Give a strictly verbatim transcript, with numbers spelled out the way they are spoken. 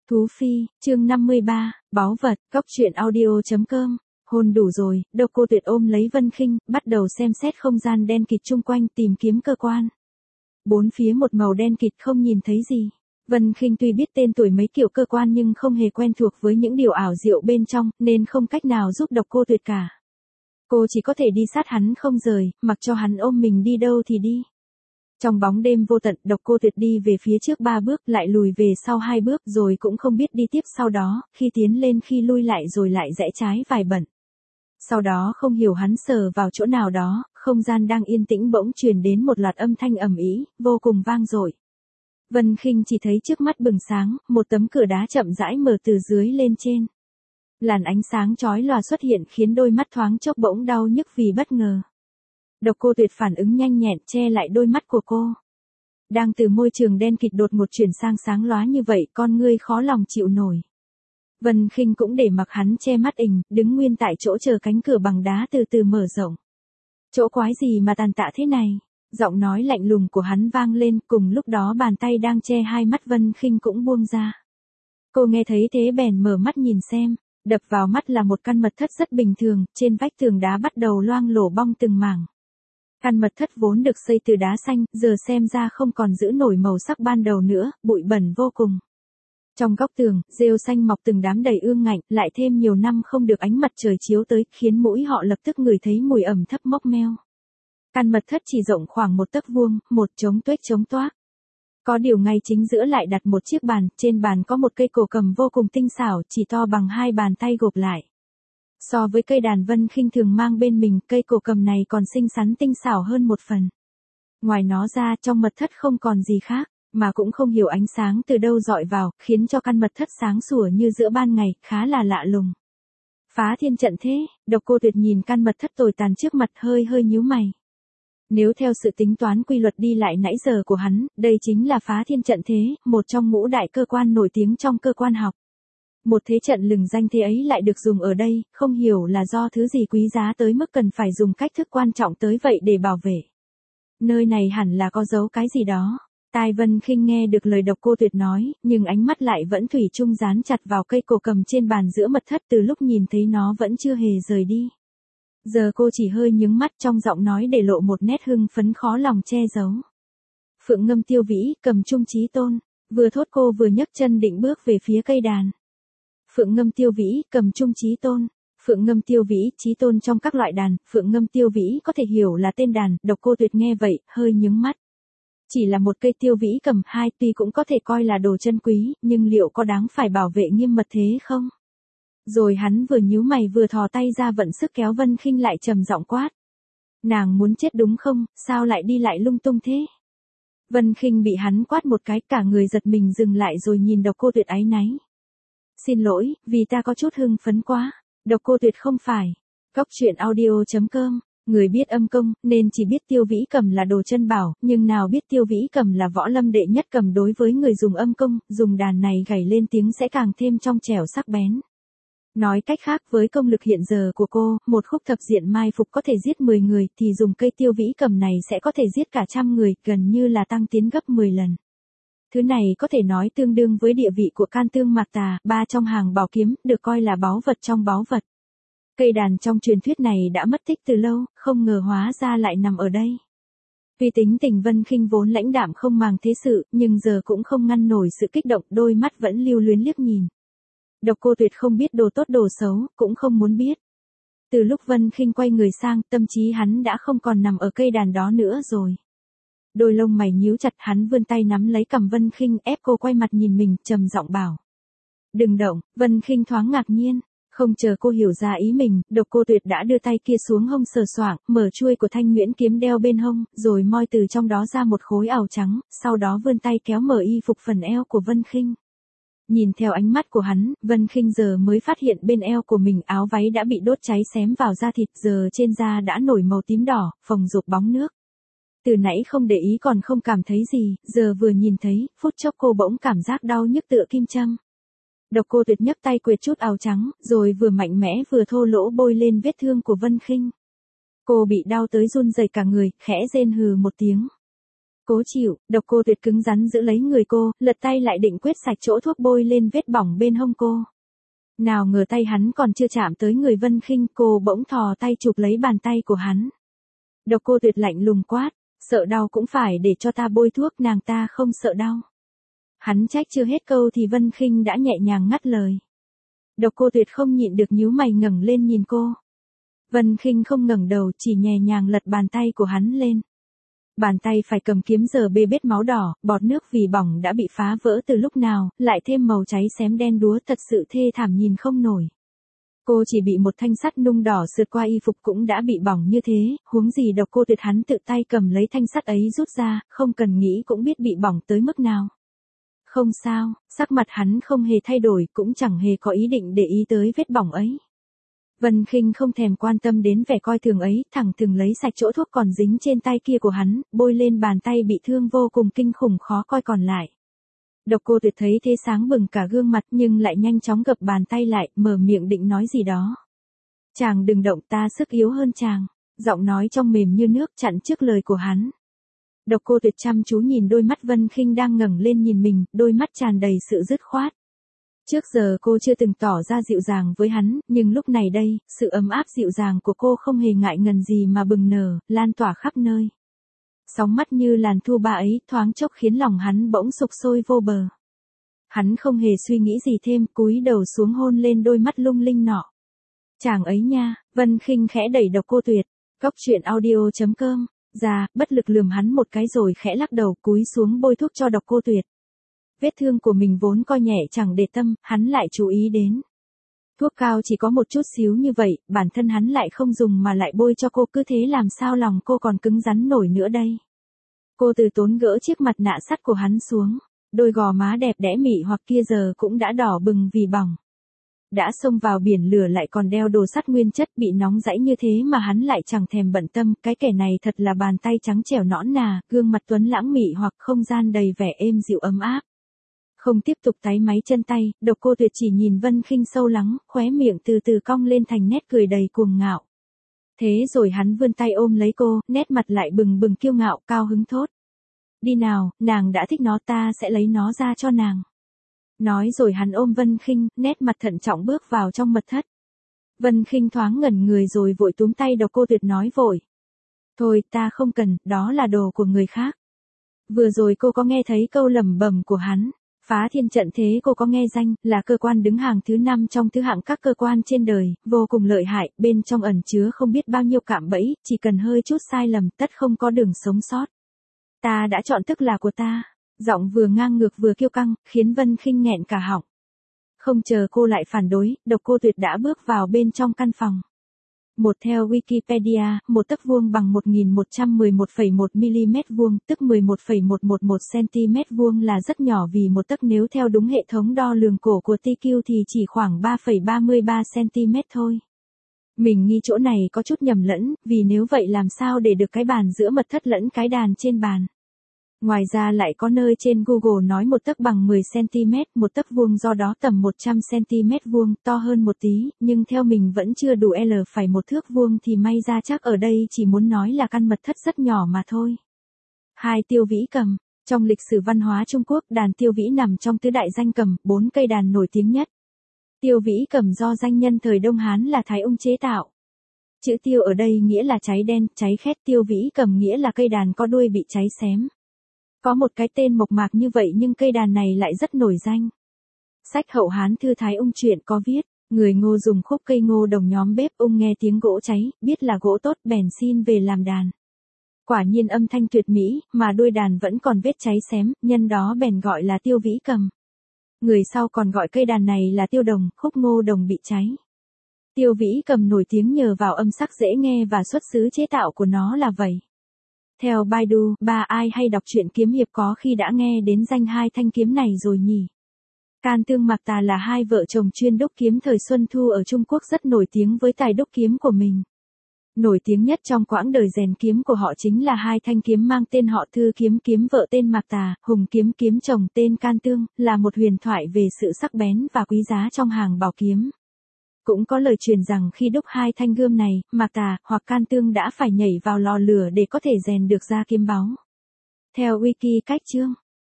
Thú Phi, chương năm mươi ba, báu vật, cóc truyện audio.com. Hôn đủ rồi, Độc Cô Tuyệt ôm lấy Vân Khinh, bắt đầu xem xét không gian đen kịt chung quanh tìm kiếm cơ quan. Bốn phía một màu đen kịt không nhìn thấy gì. Vân Khinh tuy biết tên tuổi mấy kiểu cơ quan nhưng không hề quen thuộc với những điều ảo diệu bên trong, nên không cách nào giúp Độc Cô Tuyệt cả. Cô chỉ có thể đi sát hắn không rời, mặc cho hắn ôm mình đi đâu thì đi. Trong bóng đêm vô tận, Độc Cô Tuyệt đi về phía trước ba bước, lại lùi về sau hai bước, rồi cũng không biết đi tiếp sau đó, khi tiến lên khi lui lại rồi lại rẽ trái vài bận. Sau đó không hiểu hắn sờ vào chỗ nào đó, không gian đang yên tĩnh bỗng truyền đến một loạt âm thanh ầm ĩ, vô cùng vang dội. Vân Khinh chỉ thấy trước mắt bừng sáng, một tấm cửa đá chậm rãi mở từ dưới lên trên. Làn ánh sáng chói lòa xuất hiện khiến đôi mắt thoáng chốc bỗng đau nhức vì bất ngờ. Độc Cô Tuyệt phản ứng nhanh nhẹn che lại đôi mắt của cô. Đang từ môi trường đen kịt đột ngột chuyển sang sáng lóa như vậy, con ngươi khó lòng chịu nổi. Vân Khinh cũng để mặc hắn che mắt ình, đứng nguyên tại chỗ chờ cánh cửa bằng đá từ từ mở rộng. Chỗ quái gì mà tàn tạ thế này? Giọng nói lạnh lùng của hắn vang lên, cùng lúc đó bàn tay đang che hai mắt Vân Khinh cũng buông ra. Cô nghe thấy thế bèn mở mắt nhìn xem, đập vào mắt là một căn mật thất rất bình thường, trên vách tường đá bắt đầu loang lổ bong từng mảng. Căn mật thất vốn được xây từ đá xanh, giờ xem ra không còn giữ nổi màu sắc ban đầu nữa, bụi bẩn vô cùng. Trong góc tường, rêu xanh mọc từng đám đầy ương ngạnh, lại thêm nhiều năm không được ánh mặt trời chiếu tới, khiến mũi họ lập tức ngửi thấy mùi ẩm thấp mốc meo. Căn mật thất chỉ rộng khoảng một tấc vuông, một trống tuếch trống toác. Có điều ngay chính giữa lại đặt một chiếc bàn, trên bàn có một cây cổ cầm vô cùng tinh xảo, chỉ to bằng hai bàn tay gộp lại. So với cây đàn Vân Khinh thường mang bên mình, cây cổ cầm này còn xinh xắn tinh xảo hơn một phần. Ngoài nó ra, trong mật thất không còn gì khác, mà cũng không hiểu ánh sáng từ đâu dọi vào, khiến cho căn mật thất sáng sủa như giữa ban ngày, khá là lạ lùng. Phá thiên trận thế, Độc Cô Tuyệt nhìn căn mật thất tồi tàn trước mặt hơi hơi nhíu mày. Nếu theo sự tính toán quy luật đi lại nãy giờ của hắn, đây chính là phá thiên trận thế, một trong ngũ đại cơ quan nổi tiếng trong cơ quan học. Một thế trận lừng danh thế ấy lại được dùng ở đây, không hiểu là do thứ gì quý giá tới mức cần phải dùng cách thức quan trọng tới vậy để bảo vệ. Nơi này hẳn là có giấu cái gì đó. Tai Vân Khinh nghe được lời Độc Cô Tuyệt nói, nhưng ánh mắt lại vẫn thủy chung dán chặt vào cây cổ cầm trên bàn giữa mật thất, từ lúc nhìn thấy nó vẫn chưa hề rời đi. Giờ cô chỉ hơi nhướng mắt, trong giọng nói để lộ một nét hưng phấn khó lòng che giấu. Phượng Ngâm Tiêu Vĩ, Cầm Trung Chí Tôn. Vừa thốt cô vừa nhấc chân định bước về phía cây đàn. Phượng Ngâm Tiêu Vĩ, Cầm Trung Chí Tôn. Phượng Ngâm Tiêu Vĩ, Chí Tôn trong các loại đàn, Phượng Ngâm Tiêu Vĩ có thể hiểu là tên đàn, Độc Cô Tuyệt nghe vậy, hơi nhướng mắt. Chỉ là một cây tiêu vĩ cầm hai, tuy cũng có thể coi là đồ chân quý, nhưng liệu có đáng phải bảo vệ nghiêm mật thế không? Rồi hắn vừa nhíu mày vừa thò tay ra vận sức kéo Vân Khinh lại, trầm giọng quát. Nàng muốn chết đúng không, sao lại đi lại lung tung thế? Vân Khinh bị hắn quát một cái, cả người giật mình dừng lại rồi nhìn Độc Cô Tuyệt áy náy. Xin lỗi, vì ta có chút hưng phấn quá. Độc Cô Tuyệt không phải. Cóc truyện audio.com. Người biết âm công, nên chỉ biết tiêu vĩ cầm là đồ chân bảo, nhưng nào biết tiêu vĩ cầm là võ lâm đệ nhất cầm đối với người dùng âm công, dùng đàn này gảy lên tiếng sẽ càng thêm trong trẻo sắc bén. Nói cách khác, với công lực hiện giờ của cô, một khúc thập diện mai phục có thể giết mười người, thì dùng cây tiêu vĩ cầm này sẽ có thể giết cả trăm người, gần như là tăng tiến gấp mười lần. Thứ này có thể nói tương đương với địa vị của Can Tương Mạc Tà, ba trong hàng bảo kiếm, được coi là báu vật trong báu vật. Cây đàn trong truyền thuyết này đã mất tích từ lâu, không ngờ hóa ra lại nằm ở đây. Vì tính tình Vân Khinh vốn lãnh đạm không màng thế sự, nhưng giờ cũng không ngăn nổi sự kích động, đôi mắt vẫn lưu luyến liếc nhìn. Độc Cô Tuyệt không biết đồ tốt đồ xấu, cũng không muốn biết. Từ lúc Vân Khinh quay người sang, tâm trí hắn đã không còn nằm ở cây đàn đó nữa rồi. Đôi lông mày nhíu chặt, hắn vươn tay nắm lấy cằm Vân Khinh, ép cô quay mặt nhìn mình, trầm giọng bảo. Đừng động. Vân Khinh thoáng ngạc nhiên. Không chờ cô hiểu ra ý mình, Độc Cô Tuyệt đã đưa tay kia xuống hông sờ soạng, mở chuôi của thanh nhuyễn kiếm đeo bên hông, rồi moi từ trong đó ra một khối ảo trắng, sau đó vươn tay kéo mở y phục phần eo của Vân Khinh. Nhìn theo ánh mắt của hắn, Vân Khinh giờ mới phát hiện bên eo của mình áo váy đã bị đốt cháy xém vào da thịt, giờ trên da đã nổi màu tím đỏ, phồng rộp bóng nước. Từ nãy không để ý còn không cảm thấy gì, giờ vừa nhìn thấy, phút chốc cô bỗng cảm giác đau nhức tựa kim châm. Độc Cô Tuyệt nhấc tay quệt chút áo trắng, rồi vừa mạnh mẽ vừa thô lỗ bôi lên vết thương của Vân Khinh. Cô bị đau tới run rẩy cả người, khẽ rên hừ một tiếng. Cố chịu, Độc Cô Tuyệt cứng rắn giữ lấy người cô, lật tay lại định quét sạch chỗ thuốc bôi lên vết bỏng bên hông cô. Nào ngờ tay hắn còn chưa chạm tới người Vân Khinh, cô bỗng thò tay chụp lấy bàn tay của hắn. Độc Cô Tuyệt lạnh lùng quát, sợ đau cũng phải để cho ta bôi thuốc, nàng ta không sợ đau. Hắn trách chưa hết câu thì Vân Khinh đã nhẹ nhàng ngắt lời. Độc Cô Tuyệt không nhịn được nhíu mày ngẩng lên nhìn cô. Vân Khinh không ngẩng đầu, chỉ nhẹ nhàng lật bàn tay của hắn lên. Bàn tay phải cầm kiếm giờ bê bết máu đỏ, bọt nước vì bỏng đã bị phá vỡ từ lúc nào, lại thêm màu cháy xém đen đúa, thật sự thê thảm nhìn không nổi. Cô chỉ bị một thanh sắt nung đỏ sượt qua y phục cũng đã bị bỏng như thế, huống gì Độc Cô Tuyệt hắn tự tay cầm lấy thanh sắt ấy rút ra, không cần nghĩ cũng biết bị bỏng tới mức nào. Không sao, sắc mặt hắn không hề thay đổi, cũng chẳng hề có ý định để ý tới vết bỏng ấy. Vân Khinh không thèm quan tâm đến vẻ coi thường ấy, thẳng thừng lấy sạch chỗ thuốc còn dính trên tay kia của hắn, bôi lên bàn tay bị thương vô cùng kinh khủng khó coi còn lại. Độc Cô Tuyệt thấy thế sáng bừng cả gương mặt nhưng lại nhanh chóng gập bàn tay lại, mở miệng định nói gì đó. Chàng đừng động, ta sức yếu hơn chàng. Giọng nói trong mềm như nước chặn trước lời của hắn. Độc Cô Tuyệt chăm chú nhìn đôi mắt Vân Khinh đang ngẩng lên nhìn mình, đôi mắt tràn đầy sự dứt khoát. Trước giờ cô chưa từng tỏ ra dịu dàng với hắn, nhưng lúc này đây, sự ấm áp dịu dàng của cô không hề ngại ngần gì mà bừng nở, lan tỏa khắp nơi. Sóng mắt như làn thu ba ấy thoáng chốc khiến lòng hắn bỗng sục sôi vô bờ. Hắn không hề suy nghĩ gì thêm, cúi đầu xuống hôn lên đôi mắt lung linh nọ. Chàng ấy nha, Vân Khinh khẽ đẩy Độc Cô Tuyệt. Cốc truyện audio chấm com ra, bất lực lườm hắn một cái rồi khẽ lắc đầu cúi xuống bôi thuốc cho Độc Cô Tuyệt. Vết thương của mình vốn coi nhẹ chẳng để tâm, hắn lại chú ý đến. Thuốc cao chỉ có một chút xíu như vậy, bản thân hắn lại không dùng mà lại bôi cho cô, cứ thế làm sao lòng cô còn cứng rắn nổi nữa đây. Cô từ tốn gỡ chiếc mặt nạ sắt của hắn xuống, đôi gò má đẹp đẽ mị hoặc kia giờ cũng đã đỏ bừng vì bỏng. Đã xông vào biển lửa lại còn đeo đồ sắt nguyên chất, bị nóng rãy như thế mà hắn lại chẳng thèm bận tâm, cái kẻ này thật là bàn tay trắng trẻo nõn nà, gương mặt tuấn lãng mị hoặc không gian đầy vẻ êm dịu ấm áp. Không tiếp tục táy máy chân tay, Độc Cô Tuyệt chỉ nhìn Vân Khinh sâu lắng, khóe miệng từ từ cong lên thành nét cười đầy cuồng ngạo. Thế rồi hắn vươn tay ôm lấy cô, nét mặt lại bừng bừng kiêu ngạo, cao hứng thốt. Đi nào, nàng đã thích nó, ta sẽ lấy nó ra cho nàng. Nói rồi hắn ôm Vân Khinh, nét mặt thận trọng bước vào trong mật thất. Vân Khinh thoáng ngẩn người rồi vội túm tay Độc Cô Tuyệt nói vội. Thôi, ta không cần, đó là đồ của người khác. Vừa rồi cô có nghe thấy câu lẩm bẩm của hắn. Phá thiên trận thế cô có nghe danh, là cơ quan đứng hàng thứ năm trong thứ hạng các cơ quan trên đời, vô cùng lợi hại, bên trong ẩn chứa không biết bao nhiêu cạm bẫy, chỉ cần hơi chút sai lầm tất không có đường sống sót. Ta đã chọn tức là của ta. Giọng vừa ngang ngược vừa kiêu căng, khiến Vân Khinh nghẹn cả họng. Không chờ cô lại phản đối, Độc Cô Tuyệt đã bước vào bên trong căn phòng. Một theo Wikipedia, một tấc vuông bằng một nghìn một trăm mười một phẩy một mi-li-mét vuông, tức mười một phẩy một trăm mười một xăng-ti-mét vuông là rất nhỏ vì một tấc nếu theo đúng hệ thống đo lường cổ của tê quy thì chỉ khoảng ba phẩy ba mươi ba xăng-ti-mét thôi. Mình nghi chỗ này có chút nhầm lẫn, vì nếu vậy làm sao để được cái bàn giữa mật thất lẫn cái đàn trên bàn. Ngoài ra lại có nơi trên Google nói một tấc bằng mười xăng-ti-mét, một tấc vuông do đó tầm một trăm xăng-ti-mét vuông, to hơn một tí, nhưng theo mình vẫn chưa đủ L phải một thước vuông thì may ra chắc ở đây chỉ muốn nói là căn mật thất rất nhỏ mà thôi. Hai Tiêu Vĩ cầm. Trong lịch sử văn hóa Trung Quốc, đàn Tiêu Vĩ nằm trong tứ đại danh cầm, bốn cây đàn nổi tiếng nhất. Tiêu Vĩ cầm do danh nhân thời Đông Hán là Thái Ung chế tạo. Chữ tiêu ở đây nghĩa là cháy đen, cháy khét, Tiêu Vĩ cầm nghĩa là cây đàn có đuôi bị cháy xém. Có một cái tên mộc mạc như vậy nhưng cây đàn này lại rất nổi danh. Sách Hậu Hán Thư Thái Ung truyện có viết, người Ngô dùng khúc cây ngô đồng nhóm bếp, ung nghe tiếng gỗ cháy, biết là gỗ tốt bèn xin về làm đàn. Quả nhiên âm thanh tuyệt mỹ, mà đuôi đàn vẫn còn vết cháy xém, nhân đó bèn gọi là Tiêu Vĩ cầm. Người sau còn gọi cây đàn này là tiêu đồng, khúc ngô đồng bị cháy. Tiêu Vĩ cầm nổi tiếng nhờ vào âm sắc dễ nghe và xuất xứ chế tạo của nó là vậy. Theo Baidu, ba ai hay đọc truyện kiếm hiệp có khi đã nghe đến danh hai thanh kiếm này rồi nhỉ? Can Tương Mạc Tà là hai vợ chồng chuyên đúc kiếm thời Xuân Thu ở Trung Quốc rất nổi tiếng với tài đúc kiếm của mình. Nổi tiếng nhất trong quãng đời rèn kiếm của họ chính là hai thanh kiếm mang tên họ Thư kiếm, kiếm vợ tên Mạc Tà, Hùng kiếm, kiếm chồng tên Can Tương, là một huyền thoại về sự sắc bén và quý giá trong hàng bảo kiếm. Cũng có lời truyền rằng khi đúc hai thanh gươm này, Mạc Tà hoặc Can Tương đã phải nhảy vào lò lửa để có thể rèn được ra kiếm báu. Theo wiki cách chương